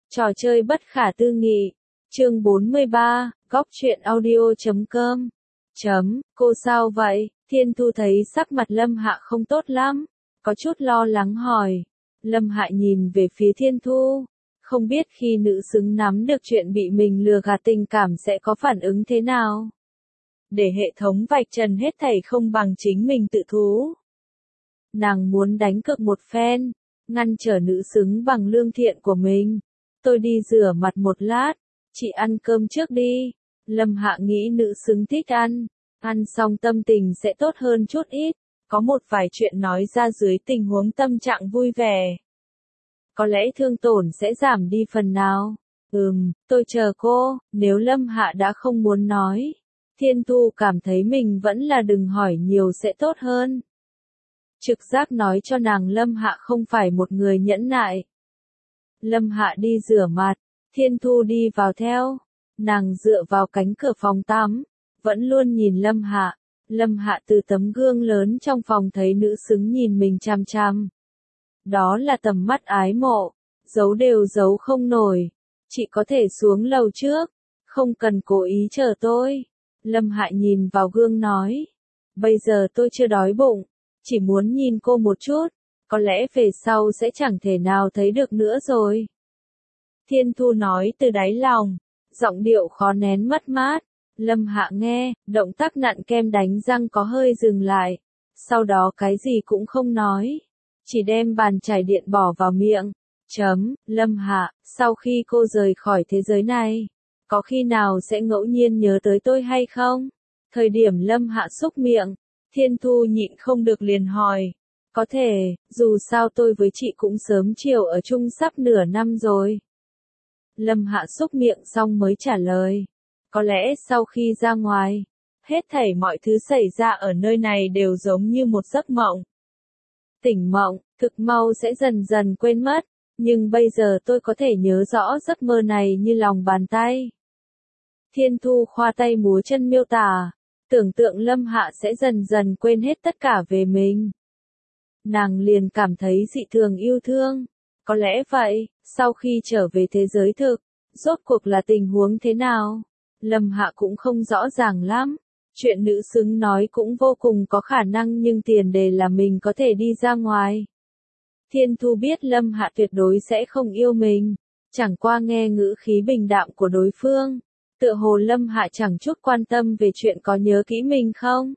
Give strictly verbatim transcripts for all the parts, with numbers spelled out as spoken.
Trò chơi bất khả tư nghị. Chương bốn mươi ba, góc truyện audio chấm com. Chấm, cô sao vậy? Thiên Thu thấy sắc mặt Lâm Hạ không tốt lắm, có chút lo lắng hỏi. Lâm Hạ nhìn về phía Thiên Thu, không biết khi nữ xứng nắm được chuyện bị mình lừa gạt tình cảm sẽ có phản ứng thế nào. Để hệ thống vạch trần hết thảy không bằng chính mình tự thú. Nàng muốn đánh cược một phen, ngăn trở nữ xứng bằng lương thiện của mình. Tôi đi rửa mặt một lát, chị ăn cơm trước đi. Lâm Hạ nghĩ nữ xứng thích ăn, ăn xong tâm tình sẽ tốt hơn chút ít, có một vài chuyện nói ra dưới tình huống tâm trạng vui vẻ. Có lẽ thương tổn sẽ giảm đi phần nào. Ừm, tôi chờ cô. Nếu Lâm Hạ đã không muốn nói, Thiên Thu cảm thấy mình vẫn là đừng hỏi nhiều sẽ tốt hơn. Trực giác nói cho nàng Lâm Hạ không phải một người nhẫn nại. Lâm Hạ đi rửa mặt, Thiên Thu đi vào theo. Nàng dựa vào cánh cửa phòng tắm, vẫn luôn nhìn Lâm Hạ. Lâm Hạ từ tấm gương lớn trong phòng thấy nữ xứng nhìn mình chằm chằm. Đó là tầm mắt ái mộ, giấu đều giấu không nổi. Chị có thể xuống lầu trước, không cần cố ý chờ tôi. Lâm Hạ nhìn vào gương nói. Bây giờ tôi chưa đói bụng, chỉ muốn nhìn cô một chút, có lẽ về sau sẽ chẳng thể nào thấy được nữa rồi. Thiên Thu nói từ đáy lòng, giọng điệu khó nén mất mát. Lâm Hạ nghe, động tác nặn kem đánh răng có hơi dừng lại, sau đó cái gì cũng không nói, chỉ đem bàn chải điện bỏ vào miệng. Chấm, Lâm Hạ, sau khi cô rời khỏi thế giới này, có khi nào sẽ ngẫu nhiên nhớ tới tôi hay không? Thời điểm Lâm Hạ xúc miệng, Thiên Thu nhịn không được liền hỏi. Có thể, dù sao tôi với chị cũng sớm chiều ở chung sắp nửa năm rồi. Lâm Hạ xúc miệng xong mới trả lời. Có lẽ sau khi ra ngoài, hết thảy mọi thứ xảy ra ở nơi này đều giống như một giấc mộng. Tỉnh mộng, thực mau sẽ dần dần quên mất, nhưng bây giờ tôi có thể nhớ rõ giấc mơ này như lòng bàn tay. Thiên Thu khoa tay múa chân miêu tả, tưởng tượng Lâm Hạ sẽ dần dần quên hết tất cả về mình. Nàng liền cảm thấy dị thường yêu thương. Có lẽ vậy, sau khi trở về thế giới thực, rốt cuộc là tình huống thế nào? Lâm Hạ cũng không rõ ràng lắm. Chuyện nữ xứng nói cũng vô cùng có khả năng nhưng tiền đề là mình có thể đi ra ngoài. Thiên Thu biết Lâm Hạ tuyệt đối sẽ không yêu mình. Chẳng qua nghe ngữ khí bình đạm của đối phương, tựa hồ Lâm Hạ chẳng chút quan tâm về chuyện có nhớ kỹ mình không.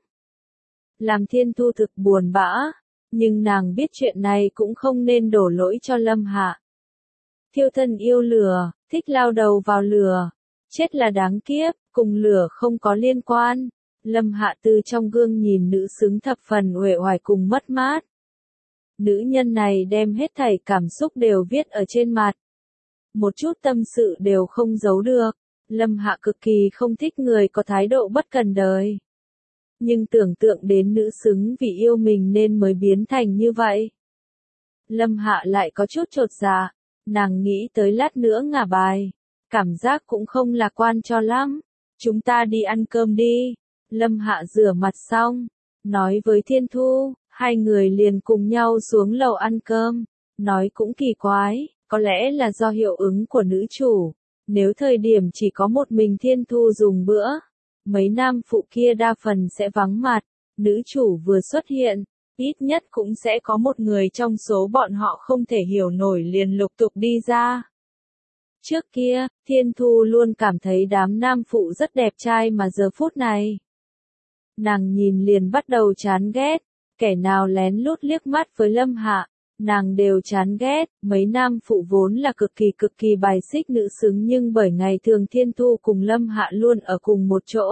Làm Thiên Thu thực buồn bã, nhưng nàng biết chuyện này cũng không nên đổ lỗi cho Lâm Hạ. Thiêu thân yêu lửa, thích lao đầu vào lửa. Chết là đáng kiếp, cùng lửa không có liên quan. Lâm Hạ từ trong gương nhìn nữ xứng thập phần uể oải cùng mất mát. Nữ nhân này đem hết thảy cảm xúc đều viết ở trên mặt. Một chút tâm sự đều không giấu được. Lâm Hạ cực kỳ không thích người có thái độ bất cần đời. Nhưng tưởng tượng đến nữ xứng vì yêu mình nên mới biến thành như vậy. Lâm Hạ lại có chút chột dạ. Nàng nghĩ tới lát nữa ngả bài. Cảm giác cũng không lạc quan cho lắm. Chúng ta đi ăn cơm đi. Lâm Hạ rửa mặt xong, nói với Thiên Thu, hai người liền cùng nhau xuống lầu ăn cơm. Nói cũng kỳ quái, có lẽ là do hiệu ứng của nữ chủ. Nếu thời điểm chỉ có một mình Thiên Thu dùng bữa, mấy nam phụ kia đa phần sẽ vắng mặt. Nữ chủ vừa xuất hiện, ít nhất cũng sẽ có một người trong số bọn họ không thể hiểu nổi liền lục tục đi ra. Trước kia, Thiên Thu luôn cảm thấy đám nam phụ rất đẹp trai mà giờ phút này. Nàng nhìn liền bắt đầu chán ghét, kẻ nào lén lút liếc mắt với Lâm Hạ, nàng đều chán ghét. Mấy nam phụ vốn là cực kỳ cực kỳ bài xích nữ xứng nhưng bởi ngày thường Thiên Thu cùng Lâm Hạ luôn ở cùng một chỗ.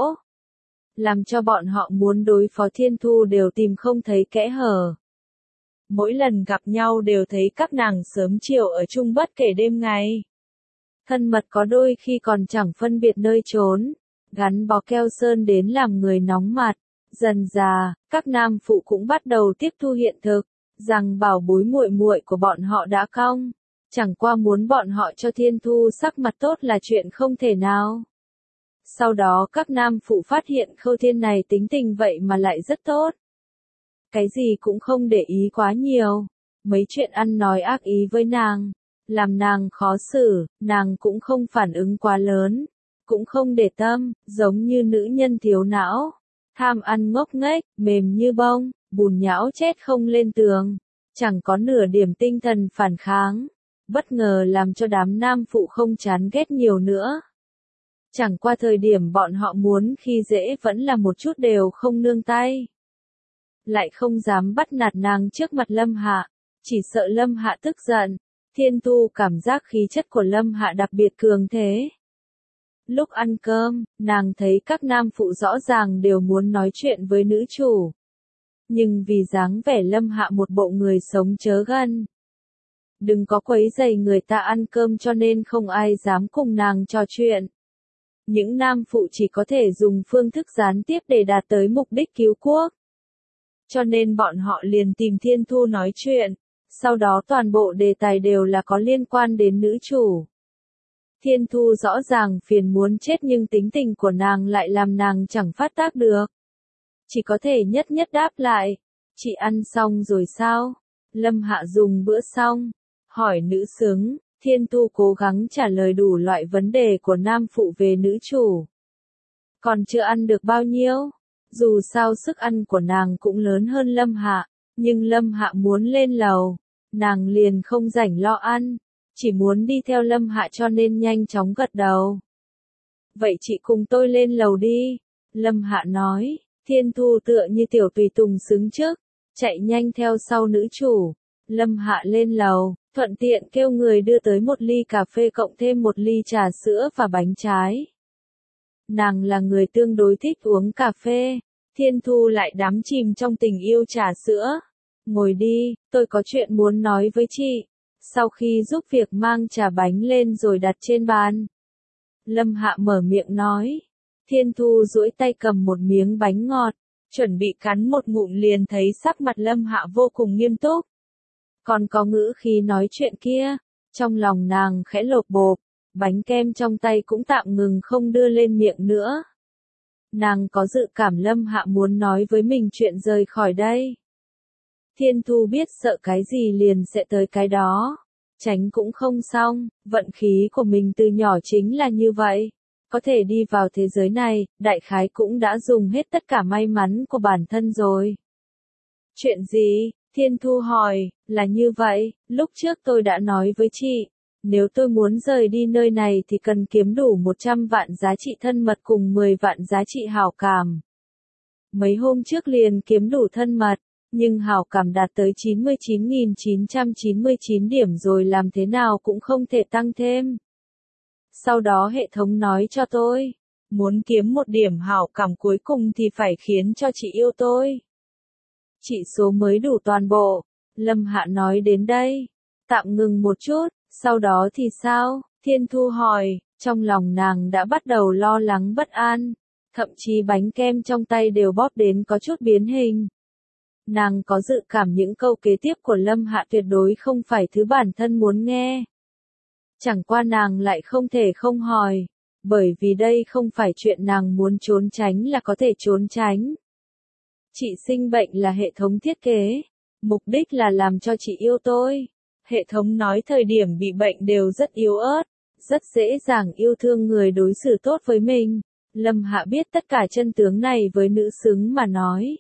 Làm cho bọn họ muốn đối phó Thiên Thu đều tìm không thấy kẽ hở. Mỗi lần gặp nhau đều thấy các nàng sớm chiều ở chung bất kể đêm ngày. Thân mật có đôi khi còn chẳng phân biệt nơi trốn, gắn bó keo sơn đến làm người nóng mặt. Dần dà, các nam phụ cũng bắt đầu tiếp thu hiện thực, rằng bảo bối muội muội của bọn họ đã cong, chẳng qua muốn bọn họ cho Thiên Thu sắc mặt tốt là chuyện không thể nào. Sau đó các nam phụ phát hiện Khâu Thiên này tính tình vậy mà lại rất tốt. Cái gì cũng không để ý quá nhiều, mấy chuyện ăn nói ác ý với nàng, làm nàng khó xử, nàng cũng không phản ứng quá lớn, cũng không để tâm, giống như nữ nhân thiếu não, tham ăn ngốc nghếch, mềm như bông, bùn nhão chết không lên tường, chẳng có nửa điểm tinh thần phản kháng, bất ngờ làm cho đám nam phụ không chán ghét nhiều nữa. Chẳng qua thời điểm bọn họ muốn khi dễ vẫn là một chút đều không nương tay. Lại không dám bắt nạt nàng trước mặt Lâm Hạ, chỉ sợ Lâm Hạ tức giận. Thiên Thu cảm giác khí chất của Lâm Hạ đặc biệt cường thế. Lúc ăn cơm, nàng thấy các nam phụ rõ ràng đều muốn nói chuyện với nữ chủ. Nhưng vì dáng vẻ Lâm Hạ một bộ người sống chớ gần. Đừng có quấy rầy người ta ăn cơm cho nên không ai dám cùng nàng trò chuyện. Những nam phụ chỉ có thể dùng phương thức gián tiếp để đạt tới mục đích cứu quốc. Cho nên bọn họ liền tìm Thiên Thu nói chuyện, sau đó toàn bộ đề tài đều là có liên quan đến nữ chủ. Thiên Thu rõ ràng phiền muốn chết nhưng tính tình của nàng lại làm nàng chẳng phát tác được. Chỉ có thể nhất nhất đáp lại, chị ăn xong rồi sao? Lâm Hạ dùng bữa xong, hỏi nữ xứng, Thiên Thu cố gắng trả lời đủ loại vấn đề của nam phụ về nữ chủ. Còn chưa ăn được bao nhiêu? Dù sao sức ăn của nàng cũng lớn hơn Lâm Hạ, nhưng Lâm Hạ muốn lên lầu, nàng liền không rảnh lo ăn, chỉ muốn đi theo Lâm Hạ cho nên nhanh chóng gật đầu. Vậy chị cùng tôi lên lầu đi, Lâm Hạ nói. Thiên Thu tựa như tiểu tùy tùng xứng trước, chạy nhanh theo sau nữ chủ. Lâm Hạ lên lầu, thuận tiện kêu người đưa tới một ly cà phê cộng thêm một ly trà sữa và bánh trái. Nàng là người tương đối thích uống cà phê, Thiên Thu lại đắm chìm trong tình yêu trà sữa. Ngồi đi, tôi có chuyện muốn nói với chị. Sau khi giúp việc mang trà bánh lên rồi đặt trên bàn, Lâm Hạ mở miệng nói. Thiên Thu duỗi tay cầm một miếng bánh ngọt, chuẩn bị cắn một ngụm liền thấy sắc mặt Lâm Hạ vô cùng nghiêm túc. Còn có ngữ khí nói chuyện kia, trong lòng nàng khẽ lột bột, bánh kem trong tay cũng tạm ngừng không đưa lên miệng nữa. Nàng có dự cảm Lâm Hạ muốn nói với mình chuyện rời khỏi đây. Thiên Thu biết sợ cái gì liền sẽ tới cái đó, tránh cũng không xong, vận khí của mình từ nhỏ chính là như vậy. Có thể đi vào thế giới này, đại khái cũng đã dùng hết tất cả may mắn của bản thân rồi. Chuyện gì? Thiên Thu hỏi, là như vậy, lúc trước tôi đã nói với chị, nếu tôi muốn rời đi nơi này thì cần kiếm đủ một trăm vạn giá trị thân mật cùng mười vạn giá trị hảo cảm. Mấy hôm trước liền kiếm đủ thân mật, nhưng hảo cảm đạt tới chín mươi chín nghìn chín trăm chín mươi chín điểm rồi làm thế nào cũng không thể tăng thêm. Sau đó hệ thống nói cho tôi, muốn kiếm một điểm hảo cảm cuối cùng thì phải khiến cho chị yêu tôi. Chỉ số mới đủ toàn bộ. Lâm Hạ nói đến đây, tạm ngừng một chút, sau đó thì sao? Thiên Thu hỏi, trong lòng nàng đã bắt đầu lo lắng bất an, thậm chí bánh kem trong tay đều bóp đến có chút biến hình. Nàng có dự cảm những câu kế tiếp của Lâm Hạ tuyệt đối không phải thứ bản thân muốn nghe. Chẳng qua nàng lại không thể không hỏi, bởi vì đây không phải chuyện nàng muốn trốn tránh là có thể trốn tránh. Chị sinh bệnh là hệ thống thiết kế, mục đích là làm cho chị yêu tôi. Hệ thống nói thời điểm bị bệnh đều rất yếu ớt, rất dễ dàng yêu thương người đối xử tốt với mình. Lâm Hạ biết tất cả chân tướng này với nữ xứng mà nói.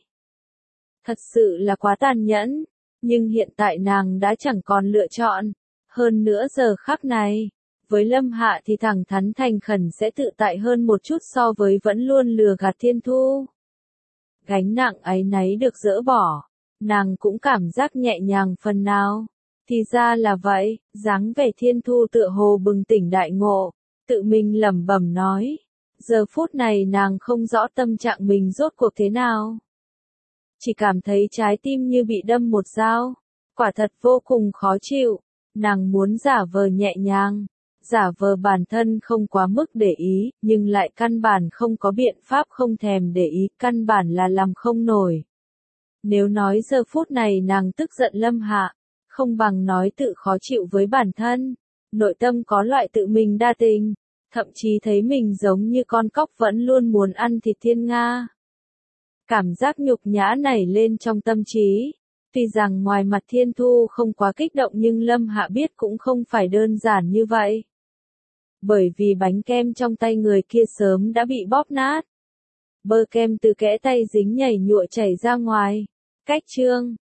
Thật sự là quá tàn nhẫn, nhưng hiện tại nàng đã chẳng còn lựa chọn. Hơn nữa giờ khắc này, với Lâm Hạ thì thẳng thắn thành khẩn sẽ tự tại hơn một chút so với vẫn luôn lừa gạt Thiên Thu. Gánh nặng áy náy được dỡ bỏ, nàng cũng cảm giác nhẹ nhàng phần nào. Thì ra là vậy, dáng vẻ Thiên Thu tựa hồ bừng tỉnh đại ngộ, tự mình lẩm bẩm nói. Giờ phút này nàng không rõ tâm trạng mình rốt cuộc thế nào. Chỉ cảm thấy trái tim như bị đâm một dao, quả thật vô cùng khó chịu. Nàng muốn giả vờ nhẹ nhàng, giả vờ bản thân không quá mức để ý, nhưng lại căn bản không có biện pháp không thèm để ý, căn bản là làm không nổi. Nếu nói giờ phút này nàng tức giận Lâm Hạ, không bằng nói tự khó chịu với bản thân, nội tâm có loại tự mình đa tình, thậm chí thấy mình giống như con cóc vẫn luôn muốn ăn thịt thiên nga. Cảm giác nhục nhã nảy lên trong tâm trí, Tuy rằng ngoài mặt Thiên Thu không quá kích động nhưng Lâm Hạ biết cũng không phải đơn giản như vậy. Bởi vì bánh kem trong tay người kia sớm đã bị bóp nát. Bơ kem từ kẽ tay dính nhảy nhụa chảy ra ngoài. Cách chương